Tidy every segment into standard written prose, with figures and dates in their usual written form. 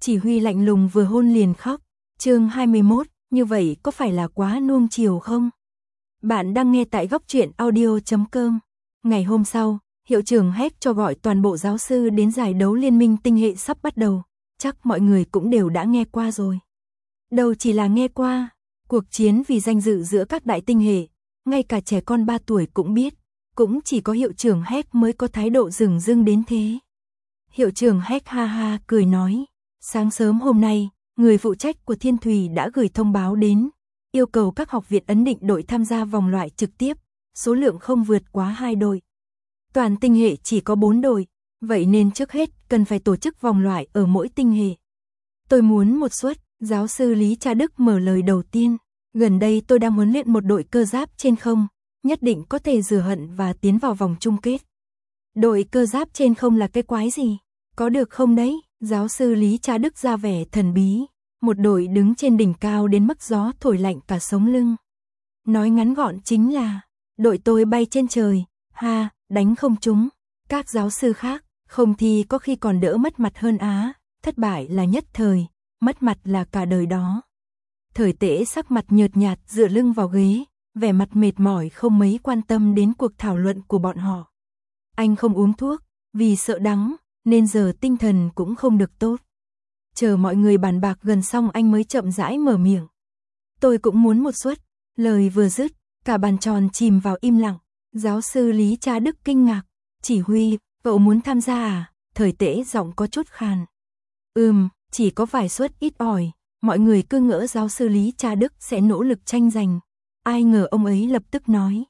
Chỉ huy lạnh lùng vừa hôn liền khóc. Chương 21, như vậy có phải là quá nuông chiều không? Bạn đang nghe tại góc truyện audio.com. Ngày hôm sau, hiệu trưởng hét cho gọi toàn bộ giáo sư đến giải đấu liên minh tinh hệ sắp bắt đầu. Chắc mọi người cũng đều đã nghe qua rồi. Đâu chỉ là nghe qua, cuộc chiến vì danh dự giữa các đại tinh hệ, ngay cả trẻ con 3 tuổi cũng biết, cũng chỉ có hiệu trưởng hét mới có thái độ dửng dưng đến thế. Hiệu trưởng hét ha ha cười nói, sáng sớm hôm nay, người phụ trách của Thiên Thủy đã gửi thông báo đến, yêu cầu các học viện ấn định đội tham gia vòng loại trực tiếp, số lượng không vượt quá 2 đội. Toàn tinh hệ chỉ có 4 đội, vậy nên trước hết cần phải tổ chức vòng loại ở mỗi tinh hệ. Tôi muốn một suất, giáo sư Lý Cha Đức mở lời đầu tiên, gần đây tôi đang huấn luyện một đội cơ giáp trên không, nhất định có thể rửa hận và tiến vào vòng chung kết. Đội cơ giáp trên không là cái quái gì? Có được không đấy? Giáo sư Lý Cha Đức ra vẻ thần bí, một đội đứng trên đỉnh cao đến mức gió thổi lạnh cả sống lưng. Nói ngắn gọn chính là, đội tôi bay trên trời, ha, đánh không trúng. Các giáo sư khác, không thì có khi còn đỡ mất mặt hơn á, thất bại là nhất thời, mất mặt là cả đời đó. Thời Tễ sắc mặt nhợt nhạt dựa lưng vào ghế, vẻ mặt mệt mỏi không mấy quan tâm đến cuộc thảo luận của bọn họ. Anh không uống thuốc, vì sợ đắng, nên giờ tinh thần cũng không được tốt. Chờ mọi người bàn bạc gần xong anh mới chậm rãi mở miệng. Tôi cũng muốn một suất, lời vừa dứt, cả bàn tròn chìm vào im lặng. Giáo sư Lý Cha Đức kinh ngạc, chỉ huy, cậu muốn tham gia à? Thời Tễ giọng có chút khàn. Chỉ có vài suất ít ỏi, mọi người cứ ngỡ giáo sư Lý Cha Đức sẽ nỗ lực tranh giành. Ai ngờ ông ấy lập tức nói.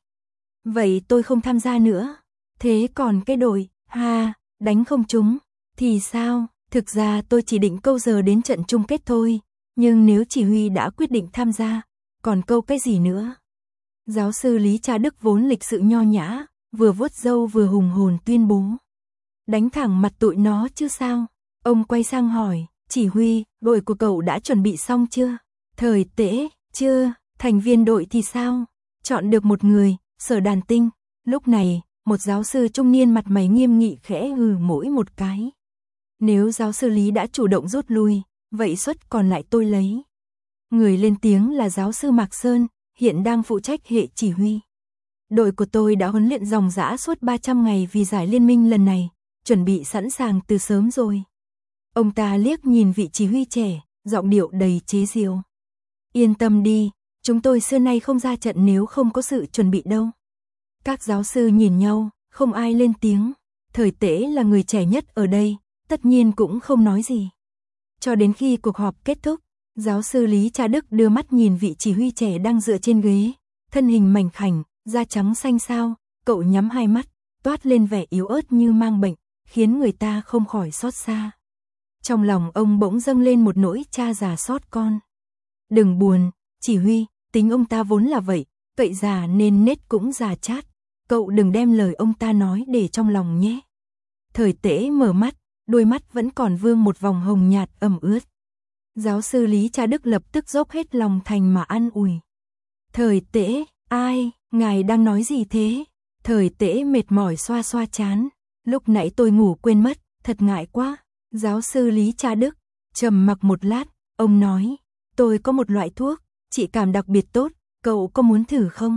Vậy tôi không tham gia nữa. Thế còn cái đội, ha, đánh không trúng, thì sao? Thực ra tôi chỉ định câu giờ đến trận chung kết thôi, nhưng nếu chỉ huy đã quyết định tham gia, còn câu cái gì nữa? Giáo sư Lý Cha Đức vốn lịch sự nho nhã, vừa vuốt râu vừa hùng hồn tuyên bố. Đánh thẳng mặt tụi nó chứ sao? Ông quay sang hỏi, chỉ huy, đội của cậu đã chuẩn bị xong chưa? Thời Tễ, chưa, thành viên đội thì sao? Chọn được một người, Sở Đàn Tinh. Lúc này, một giáo sư trung niên mặt mày nghiêm nghị khẽ hừ mỗi một cái. Nếu giáo sư Lý đã chủ động rút lui, vậy suất còn lại tôi lấy. Người lên tiếng là giáo sư Mạc Sơn, hiện đang phụ trách hệ chỉ huy. Đội của tôi đã huấn luyện ròng rã suốt 300 ngày vì giải liên minh lần này, chuẩn bị sẵn sàng từ sớm rồi. Ông ta liếc nhìn vị chỉ huy trẻ, giọng điệu đầy chế giễu. Yên tâm đi, chúng tôi xưa nay không ra trận nếu không có sự chuẩn bị đâu. Các giáo sư nhìn nhau, không ai lên tiếng. Thời Tễ là người trẻ nhất ở đây, tất nhiên cũng không nói gì. Cho đến khi cuộc họp kết thúc, giáo sư Lý Cha Đức đưa mắt nhìn vị chỉ huy trẻ đang dựa trên ghế, thân hình mảnh khảnh, da trắng xanh xao, cậu nhắm hai mắt, toát lên vẻ yếu ớt như mang bệnh, khiến người ta không khỏi xót xa. Trong lòng ông bỗng dâng lên một nỗi cha già xót con. Đừng buồn, chỉ huy, tính ông ta vốn là vậy, cậy già nên nết cũng già chát. Cậu đừng đem lời ông ta nói để trong lòng nhé. Thời Tễ mở mắt, đôi mắt vẫn còn vương một vòng hồng nhạt ẩm ướt. Giáo sư Lý Cha Đức lập tức dốc hết lòng thành mà an ủi. Thời Tễ, ai, ngài đang nói gì thế? Thời Tễ mệt mỏi xoa xoa trán. Lúc nãy tôi ngủ quên mất, thật ngại quá. Giáo sư Lý Cha Đức trầm mặc một lát, ông nói, tôi có một loại thuốc, trị cảm đặc biệt tốt, cậu có muốn thử không?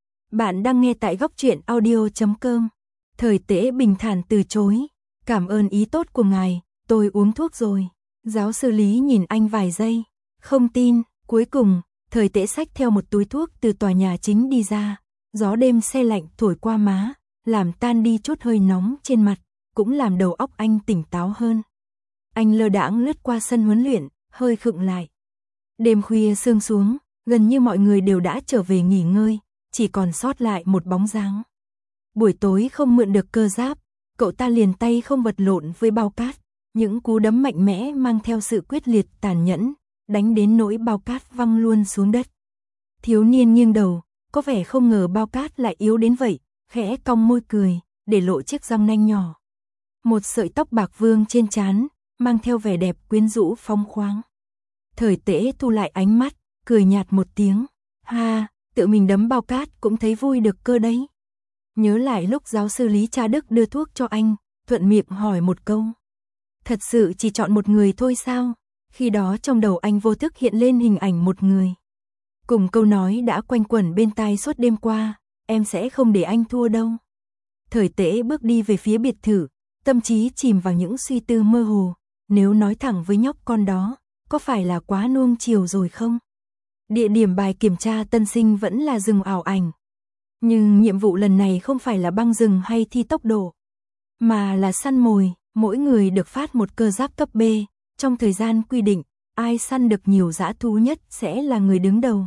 Bạn đang nghe tại góc truyện audio.com. Thời Tễ bình thản từ chối, cảm ơn ý tốt của ngài, tôi uống thuốc rồi. Giáo sư Lý nhìn anh vài giây, không tin, cuối cùng, Thời Tễ xách theo một túi thuốc từ tòa nhà chính đi ra, gió đêm se lạnh thổi qua má, làm tan đi chút hơi nóng trên mặt, cũng làm đầu óc anh tỉnh táo hơn. Anh lơ đãng lướt qua sân huấn luyện, hơi khựng lại. Đêm khuya sương xuống, gần như mọi người đều đã trở về nghỉ ngơi, chỉ còn sót lại một bóng dáng. Buổi tối không mượn được cơ giáp, cậu ta liền tay không vật lộn với bao cát, những cú đấm mạnh mẽ mang theo sự quyết liệt tàn nhẫn, đánh đến nỗi bao cát văng luôn xuống đất. Thiếu niên nghiêng đầu, có vẻ không ngờ bao cát lại yếu đến vậy, khẽ cong môi cười, để lộ chiếc răng nanh nhỏ. Một sợi tóc bạc vương trên trán, mang theo vẻ đẹp quyến rũ phóng khoáng. Thời Tễ thu lại ánh mắt, cười nhạt một tiếng, ha, tự mình đấm bao cát cũng thấy vui được cơ đấy. Nhớ lại lúc giáo sư Lý Cha Đức đưa thuốc cho anh, thuận miệng hỏi một câu. Thật sự chỉ chọn một người thôi sao? Khi đó trong đầu anh vô thức hiện lên hình ảnh một người. Cùng câu nói đã quanh quẩn bên tai suốt đêm qua, em sẽ không để anh thua đâu. Thời Tễ bước đi về phía biệt thự, tâm trí chìm vào những suy tư mơ hồ, nếu nói thẳng với nhóc con đó, có phải là quá nuông chiều rồi không? Địa điểm bài kiểm tra tân sinh vẫn là rừng ảo ảnh. Nhưng nhiệm vụ lần này không phải là băng rừng hay thi tốc độ, mà là săn mồi, mỗi người được phát một cơ giáp cấp B, trong thời gian quy định, ai săn được nhiều dã thú nhất sẽ là người đứng đầu.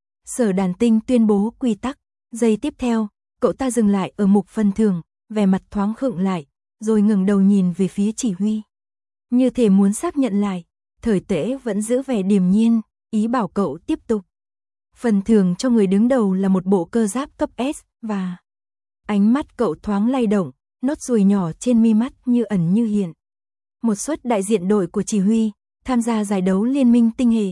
Sở Đàn Tinh tuyên bố quy tắc, giây tiếp theo, cậu ta dừng lại ở mục phần thưởng, vẻ mặt thoáng khựng lại, rồi ngẩng đầu nhìn về phía chỉ huy. Như thể muốn xác nhận lại, Thời Tễ vẫn giữ vẻ điềm nhiên, ý bảo cậu tiếp tục. Phần thưởng cho người đứng đầu là một bộ cơ giáp cấp S, và ánh mắt cậu thoáng lay động, nốt ruồi nhỏ trên mi mắt như ẩn như hiện. Một suất đại diện đội của chỉ huy, tham gia giải đấu liên minh tinh hệ.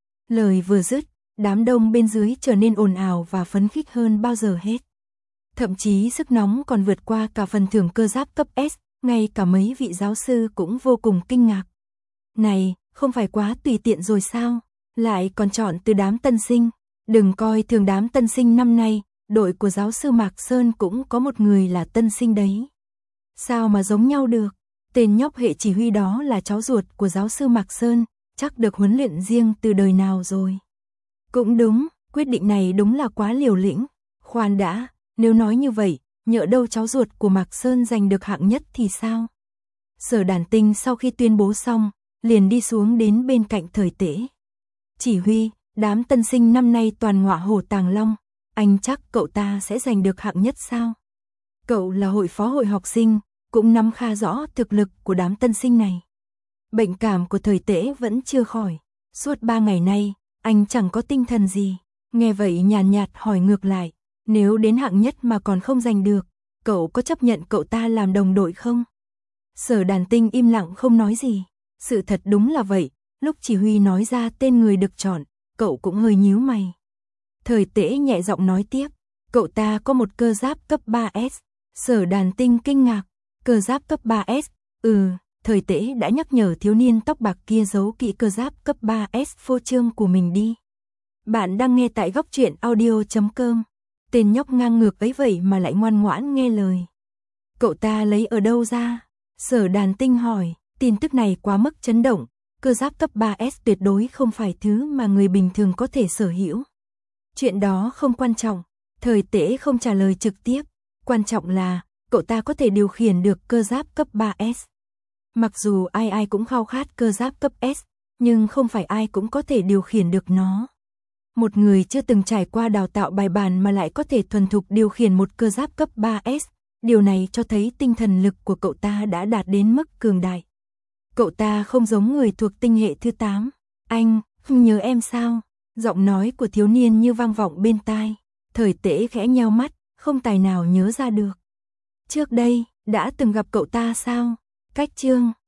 Lời vừa dứt, đám đông bên dưới trở nên ồn ào và phấn khích hơn bao giờ hết. Thậm chí sức nóng còn vượt qua cả phần thưởng cơ giáp cấp S, ngay cả mấy vị giáo sư cũng vô cùng kinh ngạc. Này, không phải quá tùy tiện rồi sao? Lại còn chọn từ đám tân sinh. Đừng coi thường đám tân sinh năm nay, đội của giáo sư Mạc Sơn cũng có một người là tân sinh đấy. Sao mà giống nhau được? Tên nhóc hệ chỉ huy đó là cháu ruột của giáo sư Mạc Sơn, chắc được huấn luyện riêng từ đời nào rồi. Cũng đúng, quyết định này đúng là quá liều lĩnh. Khoan đã, nếu nói như vậy, nhỡ đâu cháu ruột của Mạc Sơn giành được hạng nhất thì sao? Sở Đàn Tinh sau khi tuyên bố xong, liền đi xuống đến bên cạnh Thời Tễ. Chỉ huy, đám tân sinh năm nay toàn ngọa hổ tàng long, anh chắc cậu ta sẽ giành được hạng nhất sao? Cậu là hội phó hội học sinh, cũng nắm khá rõ thực lực của đám tân sinh này. Bệnh cảm của Thời Tễ vẫn chưa khỏi, suốt 3 ngày nay, anh chẳng có tinh thần gì. Nghe vậy nhàn nhạt hỏi ngược lại, nếu đến hạng nhất mà còn không giành được, cậu có chấp nhận cậu ta làm đồng đội không? Sở Đàn Tinh im lặng không nói gì. Sự thật đúng là vậy, lúc chỉ huy nói ra tên người được chọn, cậu cũng hơi nhíu mày. Thời Tễ nhẹ giọng nói tiếp, cậu ta có một cơ giáp cấp 3S. Sở Đàn Tinh kinh ngạc, cơ giáp cấp 3S, Thời Tễ đã nhắc nhở thiếu niên tóc bạc kia giấu kỹ cơ giáp cấp 3S phô trương của mình đi. Bạn đang nghe tại góc truyện audio.com. Tên nhóc ngang ngược ấy vậy mà lại ngoan ngoãn nghe lời. Cậu ta lấy ở đâu ra? Sở Đàn Tinh hỏi, tin tức này quá mức chấn động, cơ giáp cấp 3S tuyệt đối không phải thứ mà người bình thường có thể sở hữu. Chuyện đó không quan trọng, Thời Tễ không trả lời trực tiếp, quan trọng là cậu ta có thể điều khiển được cơ giáp cấp 3S. Mặc dù ai cũng khao khát cơ giáp cấp S, nhưng không phải ai cũng có thể điều khiển được nó. Một người chưa từng trải qua đào tạo bài bản mà lại có thể thuần thục điều khiển một cơ giáp cấp 3S, điều này cho thấy tinh thần lực của cậu ta đã đạt đến mức cường đại. Cậu ta không giống người thuộc tinh hệ thứ 8. Anh, không nhớ em sao? Giọng nói của thiếu niên như vang vọng bên tai. Thời Tễ khẽ nheo mắt, không tài nào nhớ ra được. Trước đây, đã từng gặp cậu ta sao? Cách chương